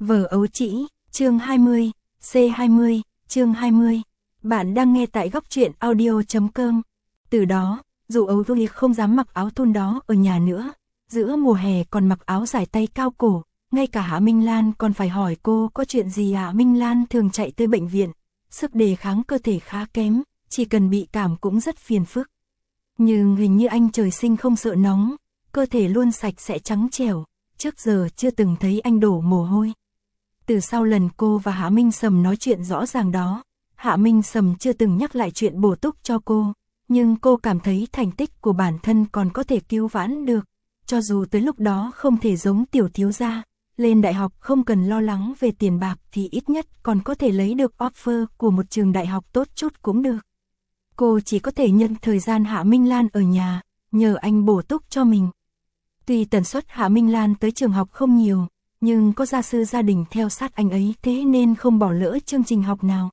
Vở ấu trĩ, chương 20, C20, chương 20. Bạn đang nghe tại góc truyện audio.com. Từ đó, dù ấu Thu không dám mặc áo thun đó ở nhà nữa, giữa mùa hè còn mặc áo dài tay cao cổ, ngay cả Hạ Minh Lan còn phải hỏi cô có chuyện gì. Hạ Minh Lan thường chạy tới bệnh viện, sức đề kháng cơ thể khá kém, chỉ cần bị cảm cũng rất phiền phức. Nhưng hình như anh trời sinh không sợ nóng, cơ thể luôn sạch sẽ trắng trẻo, trước giờ chưa từng thấy anh đổ mồ hôi. Từ sau lần cô và Hạ Minh Sầm nói chuyện rõ ràng đó, Hạ Minh Sầm chưa từng nhắc lại chuyện bổ túc cho cô, nhưng cô cảm thấy thành tích của bản thân còn có thể cứu vãn được, cho dù tới lúc đó không thể giống tiểu thiếu gia, lên đại học không cần lo lắng về tiền bạc thì ít nhất còn có thể lấy được offer của một trường đại học tốt chút cũng được. Cô chỉ có thể nhân thời gian Hạ Minh Lan ở nhà, nhờ anh bổ túc cho mình. Tuy tần suất Hạ Minh Lan tới trường học không nhiều, nhưng có gia sư gia đình theo sát anh ấy, thế nên không bỏ lỡ chương trình học nào.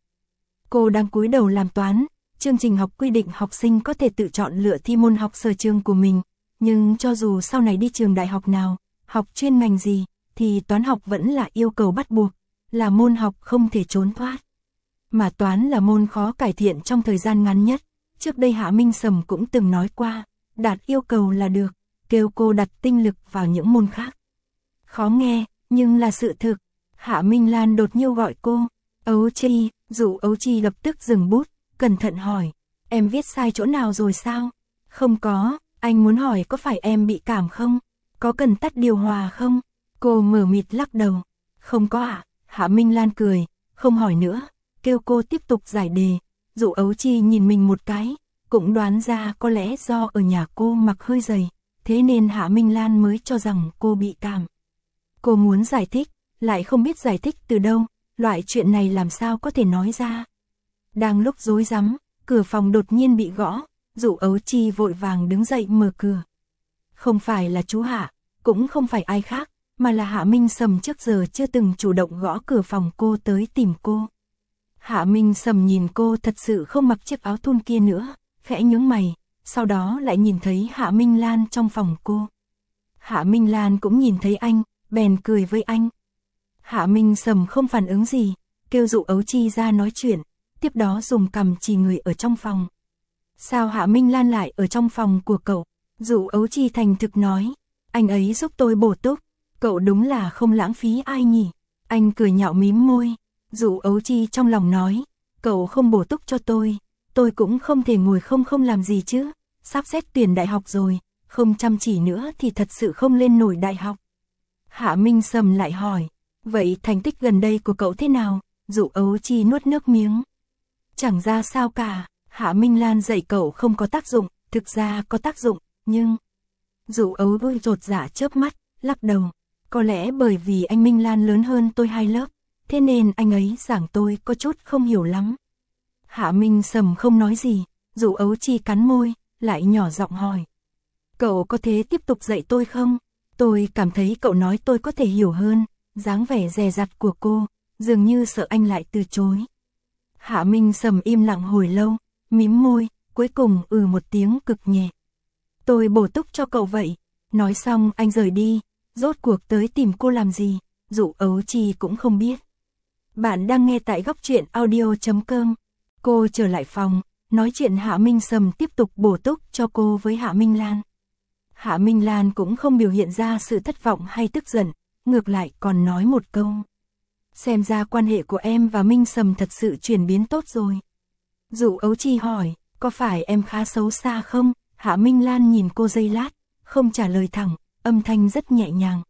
Cô đang cúi đầu làm toán, chương trình học quy định học sinh có thể tự chọn lựa thi môn học sở trường của mình, nhưng cho dù sau này đi trường đại học nào, học chuyên ngành gì, thì toán học vẫn là yêu cầu bắt buộc, là môn học không thể trốn thoát. Mà toán là môn khó cải thiện trong thời gian ngắn nhất, trước đây Hạ Minh Sầm cũng từng nói qua, đạt yêu cầu là được, kêu cô đặt tinh lực vào những môn khác. Khó nghe, nhưng là sự thực. Hạ Minh Lan đột nhiên gọi cô, Ấu Chi, dụ Ấu Chi lập tức dừng bút, cẩn thận hỏi, em viết sai chỗ nào rồi sao? Không có, anh muốn hỏi có phải em bị cảm không? Có cần tắt điều hòa không? Cô mờ mịt lắc đầu, không có ạ. Hạ Minh Lan cười, không hỏi nữa, kêu cô tiếp tục giải đề. Dụ Ấu Chi nhìn mình một cái, cũng đoán ra có lẽ do ở nhà cô mặc hơi dày, thế nên Hạ Minh Lan mới cho rằng cô bị cảm. Cô muốn giải thích, lại không biết giải thích từ đâu, loại chuyện này làm sao có thể nói ra. Đang lúc rối rắm, cửa phòng đột nhiên bị gõ, Dụ Ấu Chi vội vàng đứng dậy mở cửa. Không phải là chú Hạ, cũng không phải ai khác, mà là Hạ Minh Sầm trước giờ chưa từng chủ động gõ cửa phòng cô tới tìm cô. Hạ Minh Sầm nhìn cô thật sự không mặc chiếc áo thun kia nữa, khẽ nhướng mày, sau đó lại nhìn thấy Hạ Minh Lan trong phòng cô. Hạ Minh Lan cũng nhìn thấy anh, bèn cười với anh. Hạ Minh Sầm không phản ứng gì, kêu Dụ Ấu Chi ra nói chuyện, tiếp đó dùng cằm chỉ người ở trong phòng. Sao Hạ Minh Lan lại ở trong phòng của cậu? Dụ Ấu Chi thành thực nói, anh ấy giúp tôi bổ túc, cậu đúng là không lãng phí ai nhỉ? Anh cười nhạo mím môi. Dụ Ấu Chi trong lòng nói, cậu không bổ túc cho tôi cũng không thể ngồi không làm gì chứ, sắp xét tuyển đại học rồi, không chăm chỉ nữa thì thật sự không lên nổi đại học. Hạ Minh Sầm lại hỏi, vậy thành tích gần đây của cậu thế nào? Dụ Ấu Chi nuốt nước miếng. Chẳng ra sao cả, Hạ Minh Lan dạy cậu không có tác dụng, thực ra có tác dụng, nhưng... Dụ Ấu Chi chột dạ chớp mắt, lắc đầu, có lẽ bởi vì anh Minh Lan lớn hơn tôi 2 lớp, thế nên anh ấy giảng tôi có chút không hiểu lắm. Hạ Minh Sầm không nói gì, Dụ Ấu Chi cắn môi, lại nhỏ giọng hỏi. Cậu có thể tiếp tục dạy tôi không? Tôi cảm thấy cậu nói tôi có thể hiểu hơn, dáng vẻ dè dặt của cô, dường như sợ anh lại từ chối. Hạ Minh Sầm im lặng hồi lâu, mím môi, cuối cùng một tiếng cực nhẹ. Tôi bổ túc cho cậu vậy. Nói xong anh rời đi, rốt cuộc tới tìm cô làm gì, Dụ Ấu Chi cũng không biết. Bạn đang nghe tại góc truyện audio.com. Cô trở lại phòng, nói chuyện Hạ Minh Sầm tiếp tục bổ túc cho cô với Hạ Minh Lan. Hạ Minh Lan cũng không biểu hiện ra sự thất vọng hay tức giận, ngược lại còn nói một câu. Xem ra quan hệ của em và Minh Sầm thật sự chuyển biến tốt rồi. Dụ Ấu Chi hỏi, có phải em khá xấu xa không? Hạ Minh Lan nhìn cô giây lát, không trả lời thẳng, âm thanh rất nhẹ nhàng.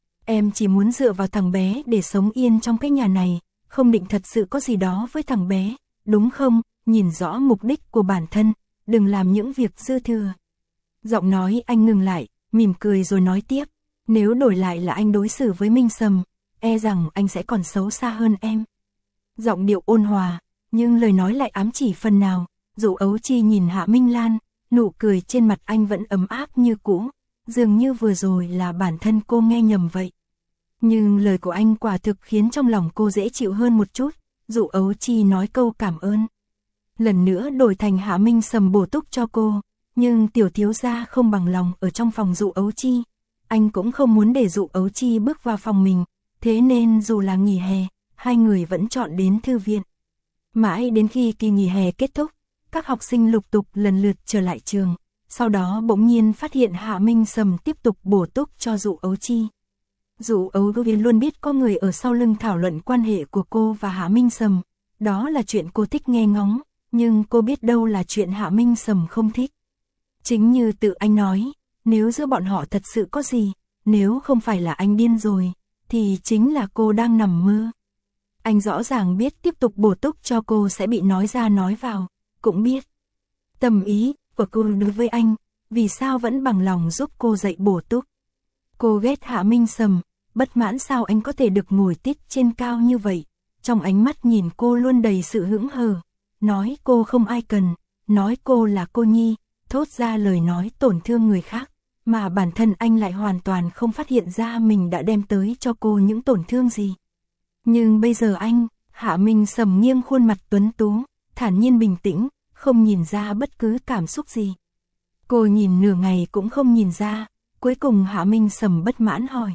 Em chỉ muốn dựa vào thằng bé để sống yên trong cái nhà này, không định thật sự có gì đó với thằng bé, đúng không? Nhìn rõ mục đích của bản thân, đừng làm những việc dư thừa. Giọng nói anh ngừng lại, mỉm cười rồi nói tiếp, nếu đổi lại là anh đối xử với Minh Sầm, e rằng anh sẽ còn xấu xa hơn em. Giọng điệu ôn hòa, nhưng lời nói lại ám chỉ phần nào. Dụ Ấu Chi nhìn Hạ Minh Lan, nụ cười trên mặt anh vẫn ấm áp như cũ, dường như vừa rồi là bản thân cô nghe nhầm vậy. Nhưng lời của anh quả thực khiến trong lòng cô dễ chịu hơn một chút. Dụ Ấu Chi nói câu cảm ơn. Lần nữa đổi thành Hạ Minh Sầm bổ túc cho cô, nhưng tiểu thiếu gia không bằng lòng ở trong phòng Dụ Ấu Chi. Anh cũng không muốn để Dụ Ấu Chi bước vào phòng mình, thế nên dù là nghỉ hè, hai người vẫn chọn đến thư viện. Mãi đến khi kỳ nghỉ hè kết thúc, các học sinh lục tục lần lượt trở lại trường, sau đó bỗng nhiên phát hiện Hạ Minh Sầm tiếp tục bổ túc cho Dụ Ấu Chi. Dụ Ấu Chi luôn biết có người ở sau lưng thảo luận quan hệ của cô và Hạ Minh Sầm, đó là chuyện cô thích nghe ngóng, nhưng cô biết đâu là chuyện Hạ Minh Sầm không thích. Chính như tự anh nói, nếu giữa bọn họ thật sự có gì, nếu không phải là anh điên rồi, thì chính là cô đang nằm mơ. Anh rõ ràng biết tiếp tục bổ túc cho cô sẽ bị nói ra nói vào, cũng biết tâm ý của cô đối với anh, vì sao vẫn bằng lòng giúp cô dạy bổ túc. Cô ghét Hạ Minh Sầm, bất mãn sao anh có thể được ngồi tít trên cao như vậy, trong ánh mắt nhìn cô luôn đầy sự hững hờ, nói cô không ai cần, nói cô là cô nhi, thốt ra lời nói tổn thương người khác, mà bản thân anh lại hoàn toàn không phát hiện ra mình đã đem tới cho cô những tổn thương gì. Nhưng bây giờ anh, Hạ Minh Sầm nghiêng khuôn mặt tuấn tú, thản nhiên bình tĩnh, không nhìn ra bất cứ cảm xúc gì. Cô nhìn nửa ngày cũng không nhìn ra, cuối cùng Hạ Minh Sầm bất mãn hỏi.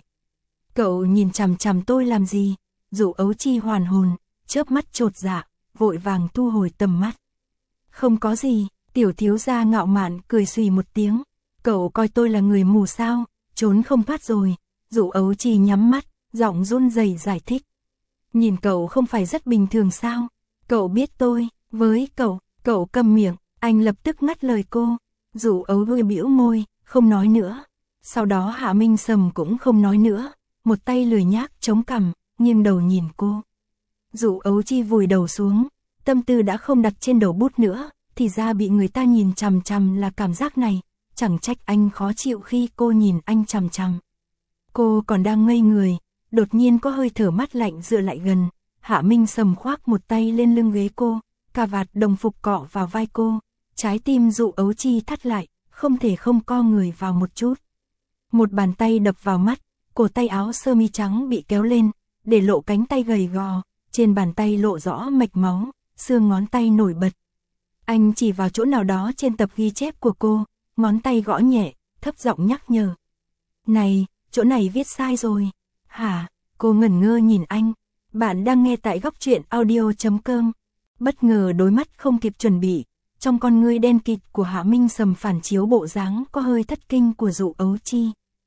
Cậu nhìn chằm chằm tôi làm gì? Dụ Ấu Chi hoàn hồn, chớp mắt chột dạ, vội vàng thu hồi tầm mắt. Không có gì, tiểu thiếu gia ngạo mạn cười xùy một tiếng. Cậu coi tôi là người mù sao, trốn không thoát rồi. Dụ Ấu Chi nhắm mắt, giọng run rẩy giải thích. Nhìn cậu không phải rất bình thường sao? Cậu biết tôi, với cậu câm miệng, anh lập tức ngắt lời cô. Dụ Ấu Chi bĩu môi, không nói nữa. Sau đó Hạ Minh Sầm cũng không nói nữa, một tay lười nhác chống cằm, nghiêng đầu nhìn cô. Dụ Ấu Chi vùi đầu xuống, tâm tư đã không đặt trên đầu bút nữa, thì ra bị người ta nhìn chằm chằm là cảm giác này, chẳng trách anh khó chịu khi cô nhìn anh chằm chằm. Cô còn đang ngây người, đột nhiên có hơi thở mát lạnh dựa lại gần, Hạ Minh Sầm khoác một tay lên lưng ghế cô, cà vạt đồng phục cọ vào vai cô, trái tim Dụ Ấu Chi thắt lại, không thể không co người vào một chút. Một bàn tay đập vào mắt, cổ tay áo sơ mi trắng bị kéo lên, để lộ cánh tay gầy gò, trên bàn tay lộ rõ mạch máu, xương ngón tay nổi bật. Anh chỉ vào chỗ nào đó trên tập ghi chép của cô, ngón tay gõ nhẹ, thấp giọng nhắc nhở. Này, chỗ này viết sai rồi. Hả? Cô ngẩn ngơ nhìn anh. Bạn đang nghe tại góc truyện audio.com. Bất ngờ đối mắt không kịp chuẩn bị, trong con ngươi đen kịt của Hạ Minh Sầm phản chiếu bộ dáng có hơi thất kinh của Dụ Ấu Chi.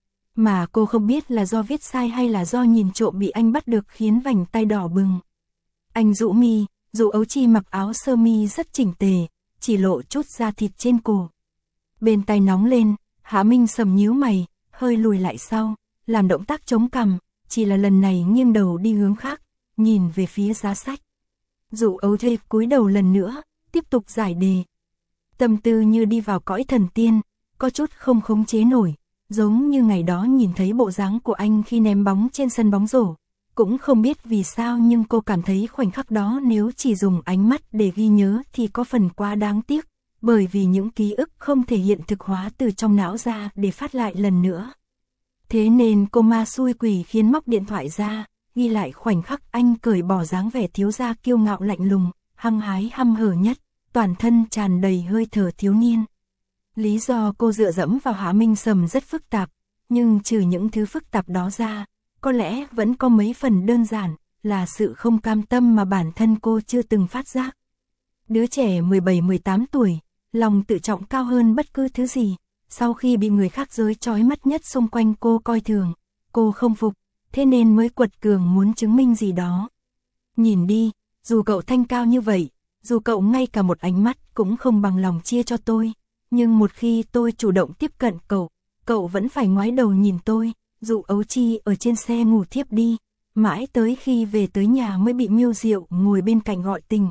Mà cô không biết là do viết sai hay là do nhìn trộm bị anh bắt được khiến vành tay đỏ bừng. Anh rũ mi, Dụ Ấu Chi mặc áo sơ mi rất chỉnh tề, chỉ lộ chút da thịt trên cổ. Bên tay nóng lên, Hạ Minh Sầm nhíu mày, hơi lùi lại sau, làm động tác chống cằm, chỉ là lần này nghiêng đầu đi hướng khác, nhìn về phía giá sách. Dụ Ấu Chi cúi đầu lần nữa, tiếp tục giải đề. Tâm tư như đi vào cõi thần tiên, có chút không khống chế nổi, giống như ngày đó nhìn thấy bộ dáng của anh khi ném bóng trên sân bóng rổ. Cũng không biết vì sao nhưng cô cảm thấy khoảnh khắc đó nếu chỉ dùng ánh mắt để ghi nhớ thì có phần quá đáng tiếc, bởi vì những ký ức không thể hiện thực hóa từ trong não ra để phát lại lần nữa. Thế nên cô ma xui quỷ khiến móc điện thoại ra, ghi lại khoảnh khắc anh cởi bỏ dáng vẻ thiếu gia kiêu ngạo lạnh lùng, hăng hái hăm hở nhất, toàn thân tràn đầy hơi thở thiếu niên. Lý do cô dựa dẫm vào Hạ Minh Sầm rất phức tạp, nhưng trừ những thứ phức tạp đó ra, có lẽ vẫn có mấy phần đơn giản, là sự không cam tâm mà bản thân cô chưa từng phát giác. Đứa trẻ 17-18 tuổi, lòng tự trọng cao hơn bất cứ thứ gì, sau khi bị người khác giới chói mắt nhất xung quanh cô coi thường, cô không phục, thế nên mới quật cường muốn chứng minh gì đó. Nhìn đi, dù cậu thanh cao như vậy, dù cậu ngay cả một ánh mắt cũng không bằng lòng chia cho tôi, nhưng một khi tôi chủ động tiếp cận cậu vẫn phải ngoái đầu nhìn tôi. Dụ Ấu Chi ở trên xe ngủ thiếp đi, mãi tới khi về tới nhà mới bị Miêu Diệu ngồi bên cạnh gọi tình.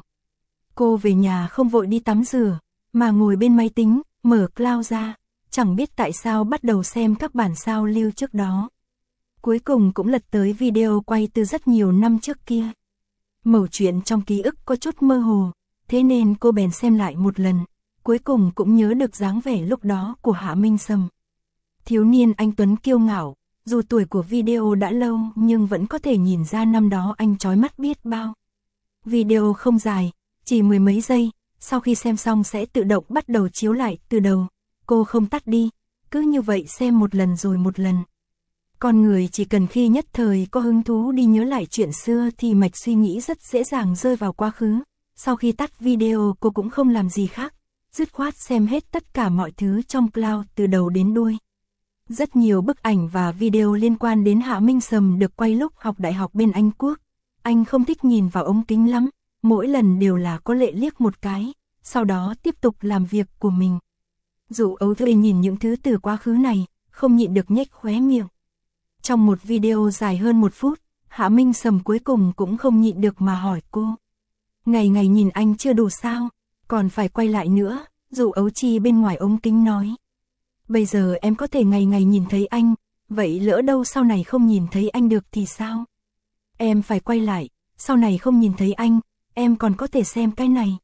Cô về nhà không vội đi tắm rửa, mà ngồi bên máy tính, mở cloud ra, chẳng biết tại sao bắt đầu xem các bản sao lưu trước đó. Cuối cùng cũng lật tới video quay từ rất nhiều năm trước kia. Mẩu chuyện trong ký ức có chút mơ hồ, thế nên cô bèn xem lại một lần, cuối cùng cũng nhớ được dáng vẻ lúc đó của Hạ Minh Sầm. Thiếu niên anh tuấn kiêu ngạo, dù tuổi của video đã lâu nhưng vẫn có thể nhìn ra năm đó anh chói mắt biết bao. Video không dài, chỉ mười mấy giây, sau khi xem xong sẽ tự động bắt đầu chiếu lại từ đầu. Cô không tắt đi, cứ như vậy xem một lần rồi một lần. Con người chỉ cần khi nhất thời có hứng thú đi nhớ lại chuyện xưa thì mạch suy nghĩ rất dễ dàng rơi vào quá khứ. Sau khi tắt video cô cũng không làm gì khác, dứt khoát xem hết tất cả mọi thứ trong cloud từ đầu đến đuôi. Rất nhiều bức ảnh và video liên quan đến Hạ Minh Sầm được quay lúc học đại học bên Anh Quốc. Anh không thích nhìn vào ống kính lắm, mỗi lần đều là có lệ liếc một cái, sau đó tiếp tục làm việc của mình. Dụ Ấu Thuê nhìn những thứ từ quá khứ này, không nhịn được nhếch khóe miệng. Trong một video dài hơn 1 phút, Hạ Minh Sầm cuối cùng cũng không nhịn được mà hỏi cô. Ngày ngày nhìn anh chưa đủ sao, còn phải quay lại nữa, Dụ Ấu Chi bên ngoài ống kính nói. Bây giờ em có thể ngày ngày nhìn thấy anh, vậy lỡ đâu sau này không nhìn thấy anh được thì sao? Em phải quay lại, sau này không nhìn thấy anh, em còn có thể xem cái này.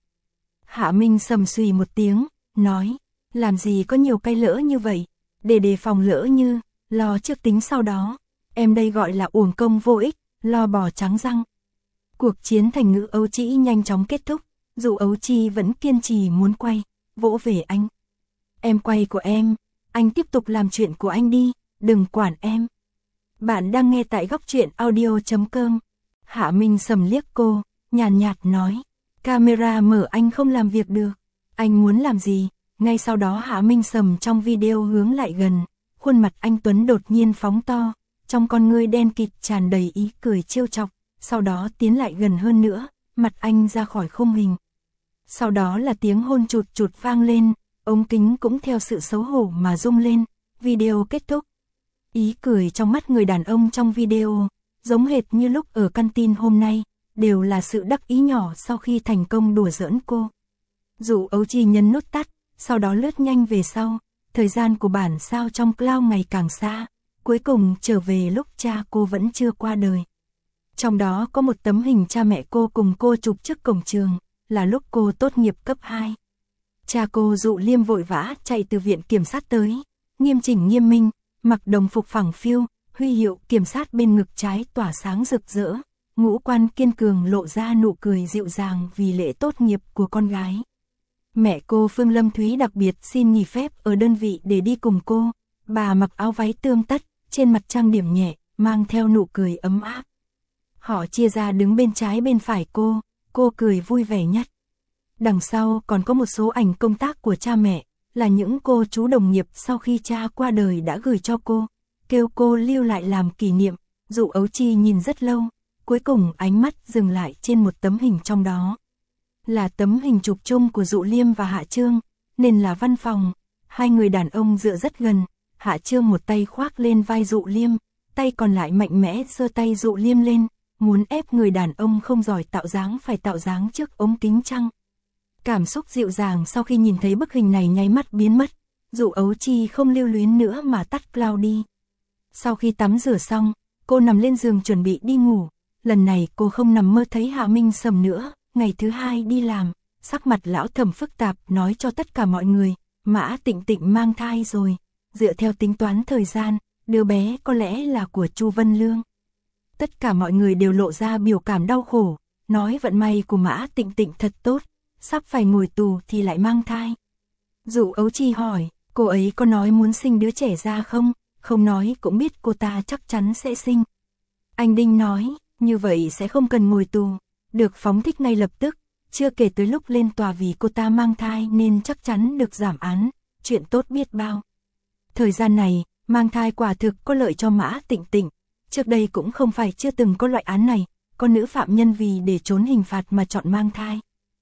Hạ Minh Sầm xùy một tiếng, nói, làm gì có nhiều cái lỡ như vậy, để đề phòng lỡ như, lo trước tính sau đó, em đây gọi là uổng công vô ích, lo bò trắng răng. Cuộc chiến thành ngữ Ấu Chi nhanh chóng kết thúc, dù Ấu Chi vẫn kiên trì muốn quay, vỗ về anh. Em quay của em, anh tiếp tục làm chuyện của anh đi, đừng quản em. Bạn đang nghe tại góc truyện audio.com. Hạ Minh Sầm liếc cô, nhàn nhạt nói, camera mở anh không làm việc được, anh muốn làm gì? Ngay sau đó Hạ Minh Sầm trong video hướng lại gần, khuôn mặt anh Tuấn đột nhiên phóng to, trong con ngươi đen kịt tràn đầy ý cười trêu chọc, sau đó tiến lại gần hơn nữa, mặt anh ra khỏi khung hình. Sau đó là tiếng hôn chụt chụt vang lên, ống kính cũng theo sự xấu hổ mà rung lên, video kết thúc. Ý cười trong mắt người đàn ông trong video, giống hệt như lúc ở căn tin hôm nay, đều là sự đắc ý nhỏ sau khi thành công đùa giỡn cô. Dụ Ấu Chi nhấn nút tắt, sau đó lướt nhanh về sau, thời gian của bản sao trong cloud ngày càng xa, cuối cùng trở về lúc cha cô vẫn chưa qua đời. Trong đó có một tấm hình cha mẹ cô cùng cô chụp trước cổng trường, là lúc cô tốt nghiệp cấp 2. Cha cô Dụ Liêm vội vã chạy từ viện kiểm sát tới, nghiêm chỉnh nghiêm minh, mặc đồng phục phẳng phiu, huy hiệu kiểm sát bên ngực trái tỏa sáng rực rỡ, ngũ quan kiên cường lộ ra nụ cười dịu dàng vì lễ tốt nghiệp của con gái. Mẹ cô Phương Lâm Thúy đặc biệt xin nghỉ phép ở đơn vị để đi cùng cô, bà mặc áo váy tươm tất, trên mặt trang điểm nhẹ, mang theo nụ cười ấm áp. Họ chia ra đứng bên trái bên phải cô cười vui vẻ nhất. Đằng sau còn có một số ảnh công tác của cha mẹ, là những cô chú đồng nghiệp sau khi cha qua đời đã gửi cho cô, kêu cô lưu lại làm kỷ niệm. Dụ Ấu Chi nhìn rất lâu, cuối cùng ánh mắt dừng lại trên một tấm hình trong đó. Là tấm hình chụp chung của Dụ Liêm và Hạ Trương, nên là văn phòng, hai người đàn ông dựa rất gần, Hạ Trương một tay khoác lên vai Dụ Liêm, tay còn lại mạnh mẽ giơ tay Dụ Liêm lên, muốn ép người đàn ông không giỏi tạo dáng phải tạo dáng trước ống kính chăng. Cảm xúc dịu dàng sau khi nhìn thấy bức hình này nháy mắt biến mất, Dụ Ấu Chi không lưu luyến nữa mà tắt cloud đi. Sau khi tắm rửa xong, cô nằm lên giường chuẩn bị đi ngủ, lần này cô không nằm mơ thấy Hạ Minh Sầm nữa. Ngày thứ hai đi làm, sắc mặt lão Thẩm phức tạp nói cho tất cả mọi người, Mã Tịnh Tịnh mang thai rồi, dựa theo tính toán thời gian, đứa bé có lẽ là của Chu Vân Lương. Tất cả mọi người đều lộ ra biểu cảm đau khổ, nói vận may của Mã Tịnh Tịnh thật tốt, sắp phải ngồi tù thì lại mang thai. Dụ Ấu Chi hỏi, cô ấy có nói muốn sinh đứa trẻ ra không? Không nói cũng biết cô ta chắc chắn sẽ sinh. Anh Đinh nói, như vậy sẽ không cần ngồi tù, được phóng thích ngay lập tức, chưa kể tới lúc lên tòa vì cô ta mang thai nên chắc chắn được giảm án, chuyện tốt biết bao. Thời gian này, mang thai quả thực có lợi cho Mã Tịnh Tịnh, trước đây cũng không phải chưa từng có loại án này, có nữ phạm nhân vì để trốn hình phạt mà chọn mang thai.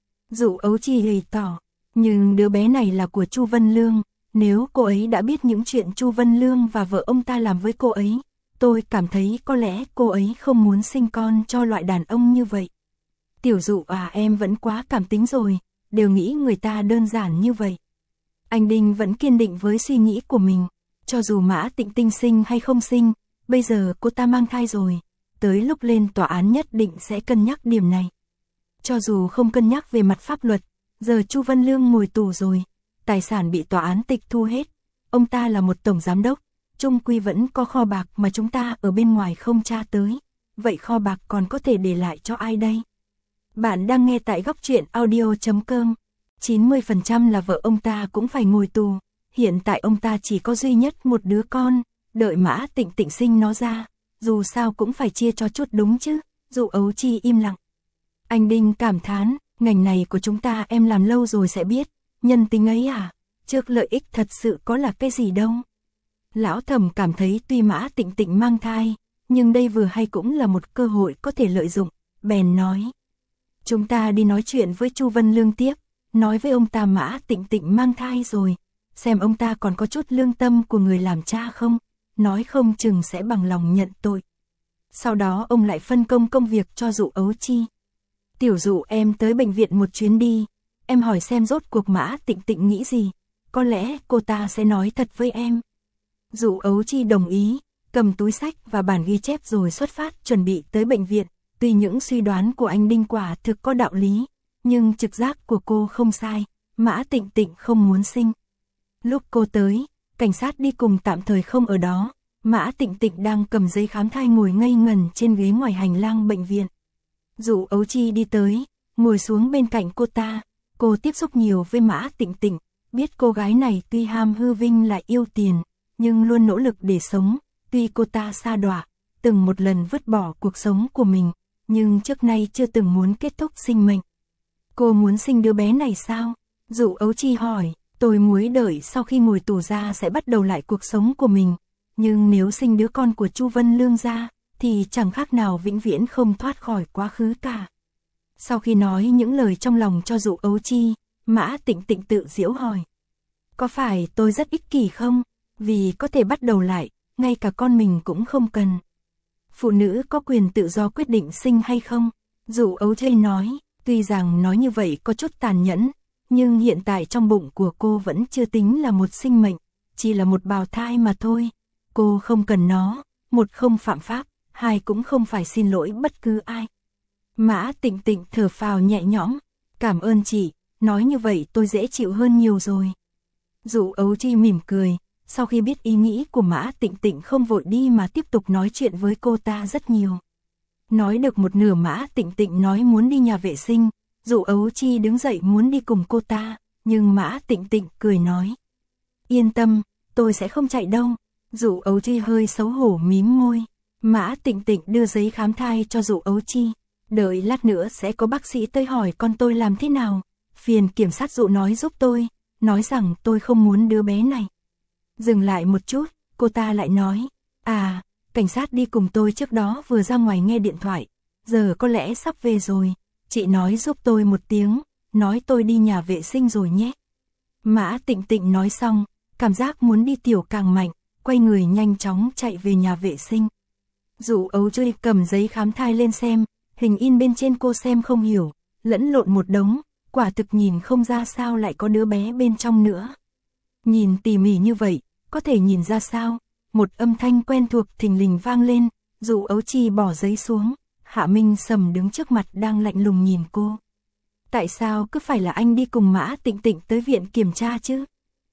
Dụ Ấu Chi gầy tỏ, nhưng đứa bé này là của Chu Vân Lương, nếu cô ấy đã biết những chuyện Chu Vân Lương và vợ ông ta làm với cô ấy, tôi cảm thấy có lẽ cô ấy không muốn sinh con cho loại đàn ông như vậy. Tiểu Dụ à, em vẫn quá cảm tính rồi, đều nghĩ người ta đơn giản như vậy. Anh Đinh vẫn kiên định với suy nghĩ của mình, cho dù Mã Tịnh Tịnh sinh hay không sinh, bây giờ cô ta mang thai rồi, tới lúc lên tòa án nhất định sẽ cân nhắc điểm này. Cho dù không cân nhắc về mặt pháp luật, giờ Chu Vân Lương ngồi tù rồi, tài sản bị tòa án tịch thu hết, ông ta là một tổng giám đốc, chung quy vẫn có kho bạc mà chúng ta ở bên ngoài không tra tới, vậy kho bạc còn có thể để lại cho ai đây? Bạn đang nghe tại góc truyện audio.com. 90% là vợ ông ta cũng phải ngồi tù, hiện tại ông ta chỉ có duy nhất một đứa con, đợi Mã Tịnh Tịnh sinh nó ra, dù sao cũng phải chia cho chút đúng chứ. Dụ Ấu Chi im lặng. Anh Đinh cảm thán, ngành này của chúng ta em làm lâu rồi sẽ biết, nhân tính ấy à, trước lợi ích thật sự có là cái gì đâu. Lão Thẩm cảm thấy tuy Mã Tịnh Tịnh mang thai, nhưng đây vừa hay cũng là một cơ hội có thể lợi dụng, bèn nói. Chúng ta đi nói chuyện với Chu Vân Lương tiếp, nói với ông ta Mã Tịnh Tịnh mang thai rồi, xem ông ta còn có chút lương tâm của người làm cha không, nói không chừng sẽ bằng lòng nhận tội. Sau đó ông lại phân công công việc cho Dụ Ấu Chi. Tiểu Dụ em tới bệnh viện một chuyến đi, em hỏi xem rốt cuộc Mã Tịnh Tịnh nghĩ gì, có lẽ cô ta sẽ nói thật với em. Dụ Ấu Chi đồng ý, cầm túi sách và bản ghi chép rồi xuất phát chuẩn bị tới bệnh viện. Tuy những suy đoán của anh Đinh quả thực có đạo lý, nhưng trực giác của cô không sai, Mã Tịnh Tịnh không muốn sinh. Lúc cô tới, cảnh sát đi cùng tạm thời không ở đó, Mã Tịnh Tịnh đang cầm giấy khám thai ngồi ngây ngần trên ghế ngoài hành lang bệnh viện. Dụ Ấu Chi đi tới, ngồi xuống bên cạnh cô ta, cô tiếp xúc nhiều với Mã Tịnh Tịnh, biết cô gái này tuy ham hư vinh lại yêu tiền, nhưng luôn nỗ lực để sống, tuy cô ta sa đọa, từng một lần vứt bỏ cuộc sống của mình, nhưng trước nay chưa từng muốn kết thúc sinh mệnh. Cô muốn sinh đứa bé này sao? Dụ Ấu Chi hỏi, tôi muốn đợi sau khi ngồi tù ra sẽ bắt đầu lại cuộc sống của mình, nhưng nếu sinh đứa con của Chu Vân Lương ra, thì chẳng khác nào vĩnh viễn không thoát khỏi quá khứ cả. Sau khi nói những lời trong lòng cho Dụ Ấu Chi, Mã Tịnh Tịnh tự giễu hỏi. Có phải tôi rất ích kỷ không? Vì có thể bắt đầu lại, ngay cả con mình cũng không cần. Phụ nữ có quyền tự do quyết định sinh hay không? Dụ Ấu Chi nói, tuy rằng nói như vậy có chút tàn nhẫn, nhưng hiện tại trong bụng của cô vẫn chưa tính là một sinh mệnh, chỉ là một bào thai mà thôi. Cô không cần nó, một không phạm pháp, hai cũng không phải xin lỗi bất cứ ai. Mã Tịnh Tịnh thở phào nhẹ nhõm, cảm ơn chị, nói như vậy tôi dễ chịu hơn nhiều rồi. Dụ Ấu Chi mỉm cười, sau khi biết ý nghĩ của Mã Tịnh Tịnh không vội đi mà tiếp tục nói chuyện với cô ta rất nhiều. Nói được một nửa Mã Tịnh Tịnh nói muốn đi nhà vệ sinh, Dụ Ấu Chi đứng dậy muốn đi cùng cô ta, nhưng Mã Tịnh Tịnh cười nói. Yên tâm, tôi sẽ không chạy đâu. Dụ Ấu Chi hơi xấu hổ mím môi. Mã Tịnh Tịnh đưa giấy khám thai cho Dụ Ấu Chi. Đợi lát nữa sẽ có bác sĩ tới hỏi con tôi làm thế nào. Phiền kiểm sát Dụ nói giúp tôi, nói rằng tôi không muốn đứa bé này. Dừng lại một chút, cô ta lại nói. À, cảnh sát đi cùng tôi trước đó vừa ra ngoài nghe điện thoại. Giờ có lẽ sắp về rồi. Chị nói giúp tôi một tiếng, nói tôi đi nhà vệ sinh rồi nhé. Mã Tịnh Tịnh nói xong, cảm giác muốn đi tiểu càng mạnh, quay người nhanh chóng chạy về nhà vệ sinh. Dụ Ấu Chi cầm giấy khám thai lên xem, hình in bên trên cô xem không hiểu, lẫn lộn một đống, quả thực nhìn không ra sao lại có đứa bé bên trong nữa. Nhìn tỉ mỉ như vậy, có thể nhìn ra sao? Một âm thanh quen thuộc thình lình vang lên, Dụ Ấu Chi bỏ giấy xuống, Hạ Minh Sầm đứng trước mặt đang lạnh lùng nhìn cô. Tại sao cứ phải là anh đi cùng Mã Tịnh Tịnh tới viện kiểm tra chứ?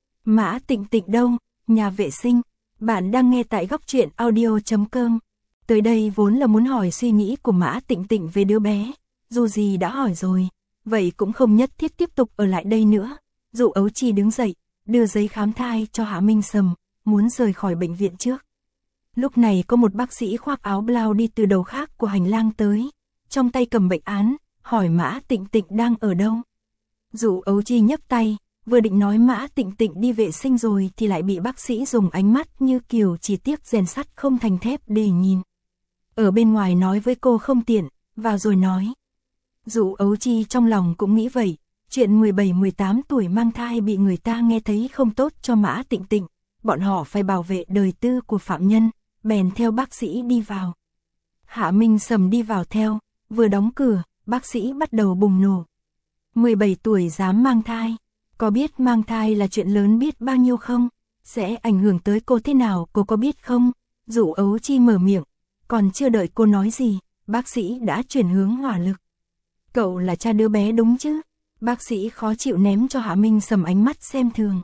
Mã Tịnh Tịnh đâu? Nhà vệ sinh. Bạn đang nghe tại góc truyện audio.com. Tới đây vốn là muốn hỏi suy nghĩ của Mã Tịnh Tịnh về đứa bé, dù gì đã hỏi rồi, vậy cũng không nhất thiết tiếp tục ở lại đây nữa. Dụ Ấu Chi đứng dậy, đưa giấy khám thai cho Hạ Minh Sầm, muốn rời khỏi bệnh viện trước. Lúc này có một bác sĩ khoác áo blau đi từ đầu khác của hành lang tới, trong tay cầm bệnh án, hỏi Mã Tịnh Tịnh đang ở đâu. Dụ Ấu Chi nhấc tay, vừa định nói Mã Tịnh Tịnh đi vệ sinh rồi thì lại bị bác sĩ dùng ánh mắt như kiểu chỉ tiếc rèn sắt không thành thép để nhìn. Ở bên ngoài nói với cô không tiện, vào rồi nói. Dụ Ấu Chi trong lòng cũng nghĩ vậy, chuyện 17-18 tuổi mang thai bị người ta nghe thấy không tốt cho Mã Tịnh Tịnh, bọn họ phải bảo vệ đời tư của phạm nhân, bèn theo bác sĩ đi vào. Hạ Minh Sầm đi vào theo, vừa đóng cửa, bác sĩ bắt đầu bùng nổ. 17 tuổi dám mang thai, có biết mang thai là chuyện lớn biết bao nhiêu không? Sẽ ảnh hưởng tới cô thế nào cô có biết không? Dụ Ấu Chi mở miệng, còn chưa đợi cô nói gì, bác sĩ đã chuyển hướng hỏa lực. Cậu là cha đứa bé đúng chứ? Bác sĩ khó chịu ném cho Hạ Minh Sầm ánh mắt xem thường.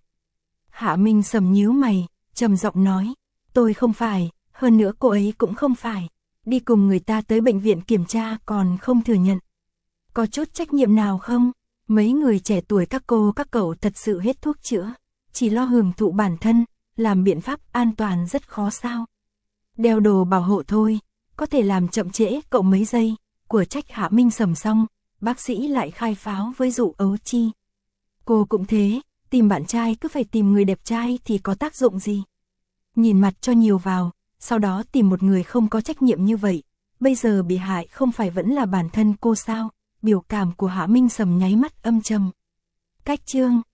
Hạ Minh Sầm nhíu mày, trầm giọng nói, tôi không phải, hơn nữa cô ấy cũng không phải. Đi cùng người ta tới bệnh viện kiểm tra còn không thừa nhận. Có chút trách nhiệm nào không? Mấy người trẻ tuổi các cô các cậu thật sự hết thuốc chữa, chỉ lo hưởng thụ bản thân, làm biện pháp an toàn rất khó sao. Đeo đồ bảo hộ thôi, có thể làm chậm trễ cậu mấy giây, của trách Hạ Minh Sầm xong, bác sĩ lại khai pháo với Dụ Ấu Chi. Cô cũng thế, tìm bạn trai cứ phải tìm người đẹp trai thì có tác dụng gì. Nhìn mặt cho nhiều vào, sau đó tìm một người không có trách nhiệm như vậy. Bây giờ bị hại không phải vẫn là bản thân cô sao? Biểu cảm của Hạ Minh Sầm nháy mắt âm trầm. Cách chương